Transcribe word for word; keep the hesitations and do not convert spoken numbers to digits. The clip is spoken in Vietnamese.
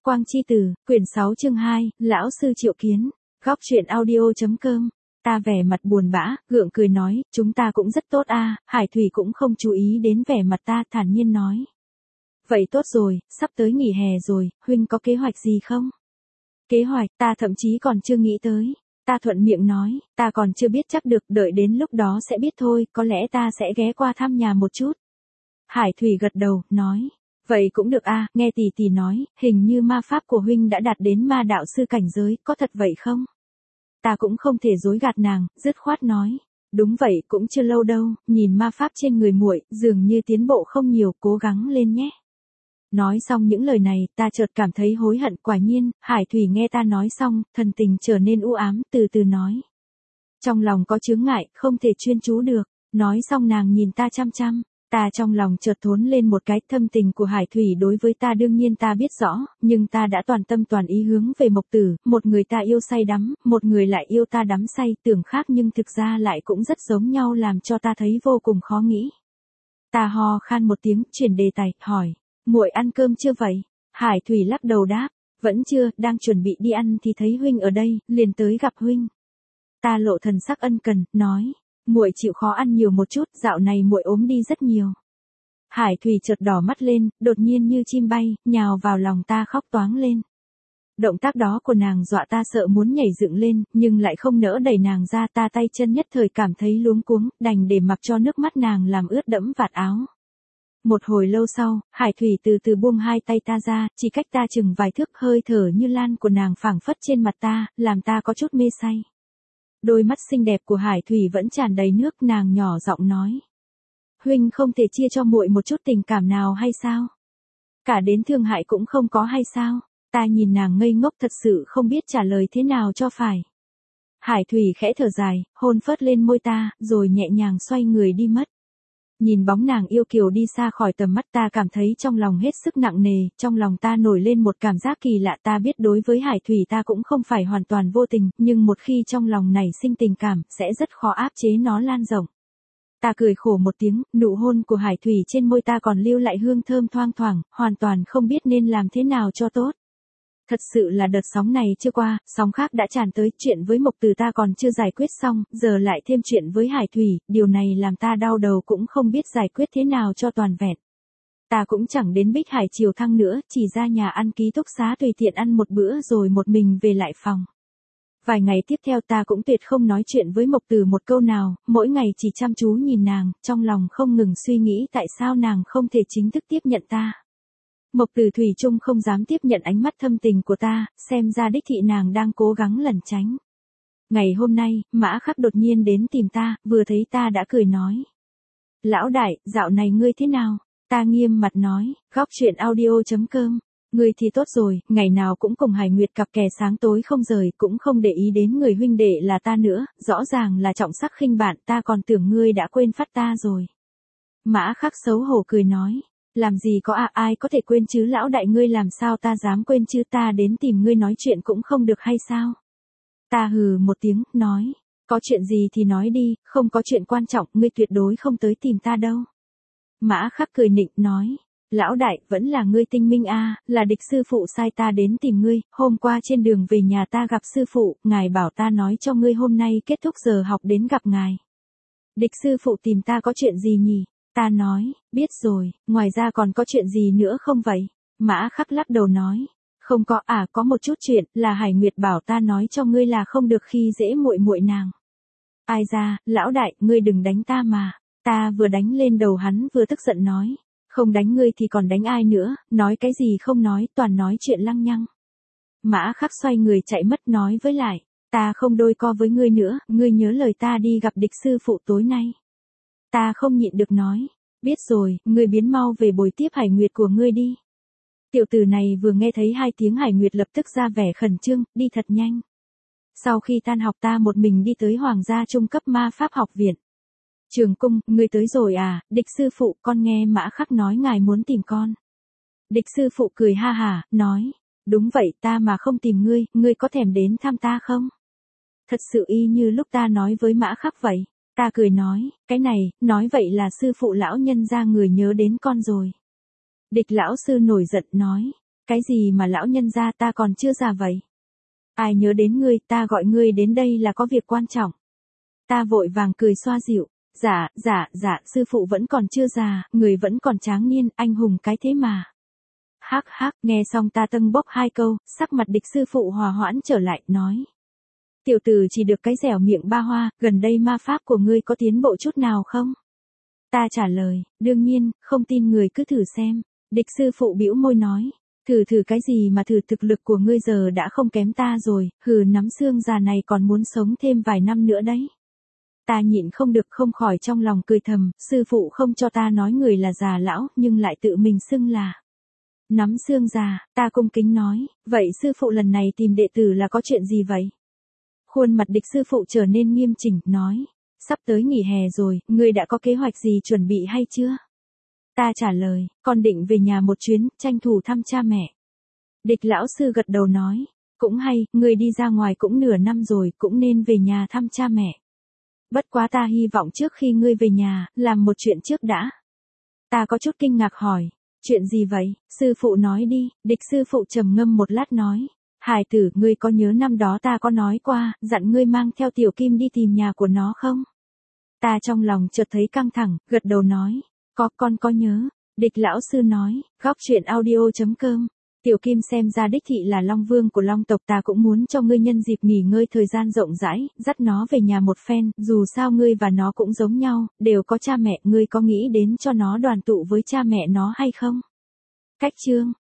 Quang Chi Tử, quyển sáu chương hai, Lão Sư Triệu Kiến, góc truyện audio.com. Ta vẻ mặt buồn bã, gượng cười nói, chúng ta cũng rất tốt a. Hải Thủy cũng không chú ý đến vẻ mặt ta, thản nhiên nói. Vậy tốt rồi, sắp tới nghỉ hè rồi, huynh có kế hoạch gì không? Kế hoạch, ta thậm chí còn chưa nghĩ tới. Ta thuận miệng nói, ta còn chưa biết chắc được, đợi đến lúc đó sẽ biết thôi, có lẽ ta sẽ ghé qua thăm nhà một chút. Hải Thủy gật đầu, nói. Vậy cũng được a, nghe tỷ tỷ nói, hình như ma pháp của huynh đã đạt đến ma đạo sư cảnh giới, có thật vậy không? Ta cũng không thể dối gạt nàng, dứt khoát nói. Đúng vậy, cũng chưa lâu đâu, nhìn ma pháp trên người muội, dường như tiến bộ không nhiều, cố gắng lên nhé. Nói xong những lời này, ta chợt cảm thấy hối hận, quả nhiên, Hải Thủy nghe ta nói xong, thần tình trở nên u ám, từ từ nói. Trong lòng có chướng ngại, không thể chuyên chú được, nói xong nàng nhìn ta chăm chăm. Ta trong lòng chợt thốn lên một cái, thâm tình của Hải Thủy đối với ta đương nhiên ta biết rõ, nhưng ta đã toàn tâm toàn ý hướng về Mộc Tử, một người ta yêu say đắm, một người lại yêu ta đắm say, tưởng khác nhưng thực ra lại cũng rất giống nhau, làm cho ta thấy vô cùng khó nghĩ. Ta ho khan một tiếng, chuyển đề tài, hỏi, muội ăn cơm chưa vậy? Hải Thủy lắc đầu đáp, vẫn chưa, đang chuẩn bị đi ăn thì thấy huynh ở đây, liền tới gặp huynh. Ta lộ thần sắc ân cần, nói. Muội chịu khó ăn nhiều một chút, dạo này muội ốm đi rất nhiều. Hải Thủy chợt đỏ mắt lên, đột nhiên như chim bay, nhào vào lòng ta khóc toáng lên. Động tác đó của nàng dọa ta sợ muốn nhảy dựng lên, nhưng lại không nỡ đẩy nàng ra, ta tay chân nhất thời cảm thấy luống cuống, đành để mặc cho nước mắt nàng làm ướt đẫm vạt áo. Một hồi lâu sau, Hải Thủy từ từ buông hai tay ta ra, chỉ cách ta chừng vài thước, hơi thở như lan của nàng phảng phất trên mặt ta, làm ta có chút mê say. Đôi mắt xinh đẹp của Hải Thủy vẫn tràn đầy nước, nàng nhỏ giọng nói. Huynh không thể chia cho muội một chút tình cảm nào hay sao? Cả đến thương hại cũng không có hay sao? Ta nhìn nàng ngây ngốc thật sự không biết trả lời thế nào cho phải. Hải Thủy khẽ thở dài, hôn phớt lên môi ta, rồi nhẹ nhàng xoay người đi mất. Nhìn bóng nàng yêu kiều đi xa khỏi tầm mắt, ta cảm thấy trong lòng hết sức nặng nề, trong lòng ta nổi lên một cảm giác kỳ lạ. Ta biết đối với Hải Thủy ta cũng không phải hoàn toàn vô tình, nhưng một khi trong lòng nảy sinh tình cảm, sẽ rất khó áp chế nó lan rộng. Ta cười khổ một tiếng, nụ hôn của Hải Thủy trên môi ta còn lưu lại hương thơm thoang thoảng, hoàn toàn không biết nên làm thế nào cho tốt. Thật sự là đợt sóng này chưa qua, sóng khác đã tràn tới, chuyện với Mộc Tử ta còn chưa giải quyết xong, giờ lại thêm chuyện với Hải Thủy, điều này làm ta đau đầu cũng không biết giải quyết thế nào cho toàn vẹn. Ta cũng chẳng đến Bích Hải Triều Thăng nữa, chỉ ra nhà ăn ký túc xá tùy tiện ăn một bữa rồi một mình về lại phòng. Vài ngày tiếp theo ta cũng tuyệt không nói chuyện với Mộc Tử một câu nào, mỗi ngày chỉ chăm chú nhìn nàng, trong lòng không ngừng suy nghĩ tại sao nàng không thể chính thức tiếp nhận ta. Mộc Tử thủy chung không dám tiếp nhận ánh mắt thâm tình của ta, xem ra đích thị nàng đang cố gắng lẩn tránh. Ngày hôm nay, Mã Khắc đột nhiên đến tìm ta, vừa thấy ta đã cười nói. Lão đại, dạo này ngươi thế nào? Ta nghiêm mặt nói, góc truyện audio.com. Ngươi thì tốt rồi, ngày nào cũng cùng Hải Nguyệt cặp kè sáng tối không rời, cũng không để ý đến người huynh đệ là ta nữa, rõ ràng là trọng sắc khinh bạn, ta còn tưởng ngươi đã quên phát ta rồi. Mã Khắc xấu hổ cười nói. Làm gì có à, ai có thể quên chứ, lão đại ngươi làm sao ta dám quên chứ, ta đến tìm ngươi nói chuyện cũng không được hay sao? Ta hừ một tiếng, nói, có chuyện gì thì nói đi, không có chuyện quan trọng, ngươi tuyệt đối không tới tìm ta đâu. Mã Khắc cười nịnh, nói, lão đại, vẫn là ngươi tinh minh a, là địch sư phụ sai ta đến tìm ngươi, hôm qua trên đường về nhà ta gặp sư phụ, ngài bảo ta nói cho ngươi hôm nay kết thúc giờ học đến gặp ngài. Địch sư phụ tìm ta có chuyện gì nhỉ? Ta nói, biết rồi, ngoài ra còn có chuyện gì nữa không vậy? Mã Khắc lắc đầu nói, không có, à có một chút chuyện, là Hải Nguyệt bảo ta nói cho ngươi là không được khi dễ muội muội nàng. Ai ra, lão đại, ngươi đừng đánh ta mà. Ta vừa đánh lên đầu hắn vừa tức giận nói, không đánh ngươi thì còn đánh ai nữa, nói cái gì không nói, toàn nói chuyện lăng nhăng. Mã Khắc xoay người chạy mất, nói với lại, ta không đôi co với ngươi nữa, ngươi nhớ lời ta đi gặp địch sư phụ tối nay. Ta không nhịn được nói, biết rồi, ngươi biến mau về bồi tiếp Hải Nguyệt của ngươi đi. Tiểu tử này vừa nghe thấy hai tiếng Hải Nguyệt lập tức ra vẻ khẩn trương, đi thật nhanh. Sau khi tan học ta một mình đi tới Hoàng gia trung cấp ma pháp học viện. Trường Cung, ngươi tới rồi à, địch sư phụ, con nghe Mã Khắc nói ngài muốn tìm con. Địch sư phụ cười ha hả, nói, đúng vậy, ta mà không tìm ngươi, ngươi có thèm đến thăm ta không? Thật sự y như lúc ta nói với Mã Khắc vậy. Ta cười nói, cái này, nói vậy là sư phụ lão nhân ra người nhớ đến con rồi. Địch lão sư nổi giận nói, Cái gì mà lão nhân gia, ta còn chưa già vậy. Ai nhớ đến ngươi, ta gọi ngươi đến đây là có việc quan trọng. Ta vội vàng cười xoa dịu. Dạ, dạ, dạ, sư phụ vẫn còn chưa già, người vẫn còn tráng niên, anh hùng cái thế mà. Hắc hắc, nghe xong ta tâng bốc hai câu, sắc mặt địch sư phụ hòa hoãn trở lại, nói. Tiểu tử chỉ được cái dẻo miệng ba hoa, gần đây ma pháp của ngươi có tiến bộ chút nào không? Ta trả lời, đương nhiên, không tin người cứ thử xem. Địch sư phụ bĩu môi nói. Thử thử cái gì mà thử, thực lực của ngươi giờ đã không kém ta rồi, hừ, nắm xương già này còn muốn sống thêm vài năm nữa đấy. Ta nhịn không được không khỏi trong lòng cười thầm, sư phụ không cho ta nói người là già lão, nhưng lại tự mình xưng là nắm xương già. Ta cung kính nói, vậy sư phụ lần này tìm đệ tử là có chuyện gì vậy? Khuôn mặt địch sư phụ trở nên nghiêm chỉnh, nói, sắp tới nghỉ hè rồi, ngươi đã có kế hoạch gì chuẩn bị hay chưa? Ta trả lời, con định về nhà một chuyến, tranh thủ thăm cha mẹ. Địch lão sư gật đầu nói, cũng hay, ngươi đi ra ngoài cũng nửa năm rồi, cũng nên về nhà thăm cha mẹ. Bất quá ta hy vọng trước khi ngươi về nhà, làm một chuyện trước đã. Ta có chút kinh ngạc hỏi, chuyện gì vậy, sư phụ nói đi. Địch sư phụ trầm ngâm một lát nói, Hải tử, ngươi có nhớ năm đó ta có nói qua, dặn ngươi mang theo Tiểu Kim đi tìm nhà của nó không? Ta trong lòng chợt thấy căng thẳng, gật đầu nói, có, con có nhớ. Địch lão sư nói, góc truyện audio chấm com. Tiểu Kim xem ra đích thị là Long Vương của Long tộc, ta cũng muốn cho ngươi nhân dịp nghỉ ngơi thời gian rộng rãi, dắt nó về nhà một phen, dù sao ngươi và nó cũng giống nhau, đều có cha mẹ, ngươi có nghĩ đến cho nó đoàn tụ với cha mẹ nó hay không? Cách chương